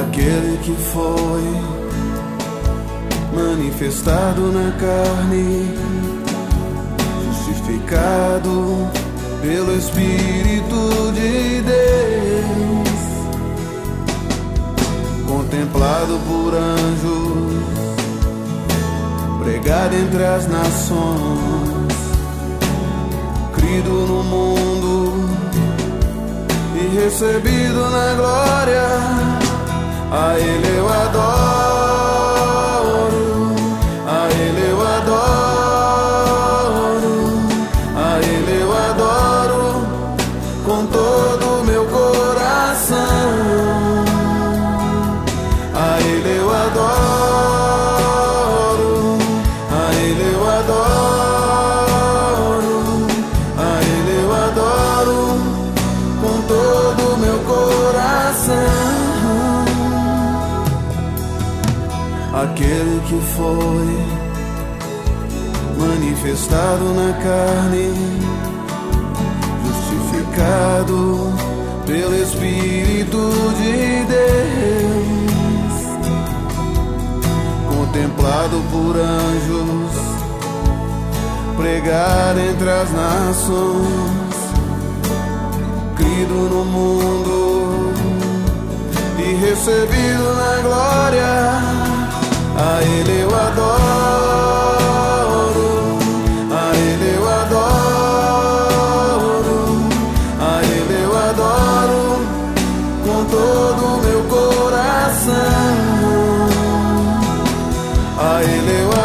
aquele que foi manifestado na carne, justificado pelo Espírito de Deus, contemplado por anjos, pregado entre as nações, crido no mundo e recebido na glória. A Ele eu adoro, a Ele eu adoro, a Ele eu adoro com todo o meu coração. A Ele eu adoro, a Ele eu adoro, a Ele eu adoro com todo o meu coração. Aquele que foi manifestado na carne, justificado pelo Espírito de Deus, contemplado por anjos, pregado entre as nações, crido no mundo e recebido na glória. A Ele eu adoro, a Ele eu adoro, a Ele eu adoro com todo o meu coração. A Ele eu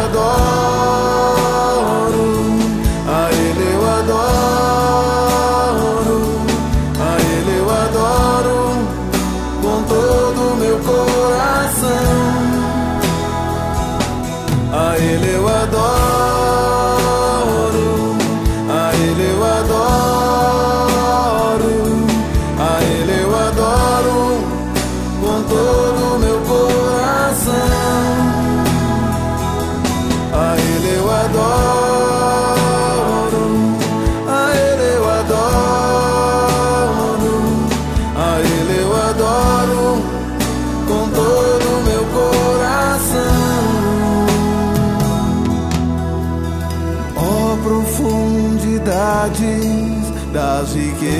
adoro, a Ele eu adoro, a Ele eu adoro com todo o meu coração. A Ele eu adoro, a Ele eu adoro, a Ele eu adoro com todo o meu coração. A Ele eu adoro, a Ele eu adoro, a Ele eu adoro com todo o meu coração. Profundidades das riquezas,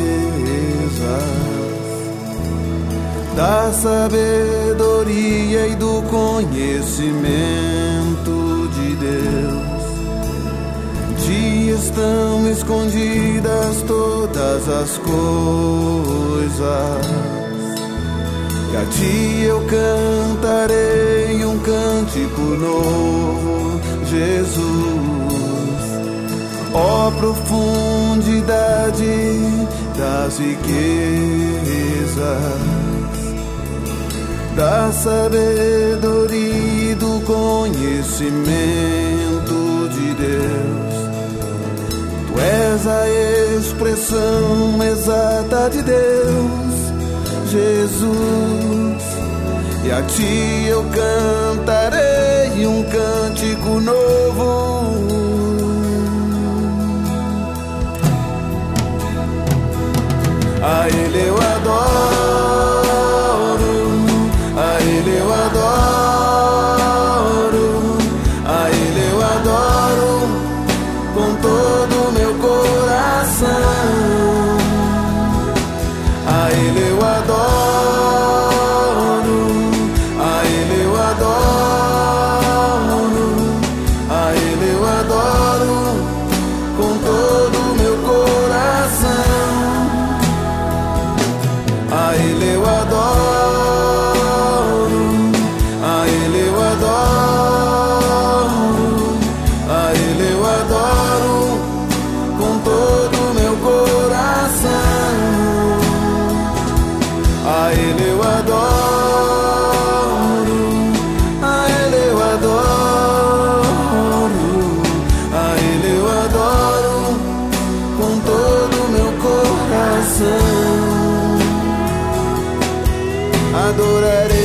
da sabedoria e do conhecimento de Deus, de estão escondidas todas as coisas, e a ti eu cantarei um cântico novo, Jesus. Ó profundidade das riquezas, da sabedoria e do conhecimento de Deus. Tu és a expressão exata de Deus, Jesus, e a ti eu cantarei um cântico novo. A Ele eu adoro, a Ele eu adoro, a Ele eu adoro com todo o meu coração. A Ele eu adoro, a Ele eu adoro, a Ele eu adoro com todo o meu coração. A Ele eu adoro, a Ele eu adoro, a Ele eu adoro com todo o meu coração. A Ele eu adoro, a Ele eu adoro, a Ele eu adoro com todo o meu coração. Adorarei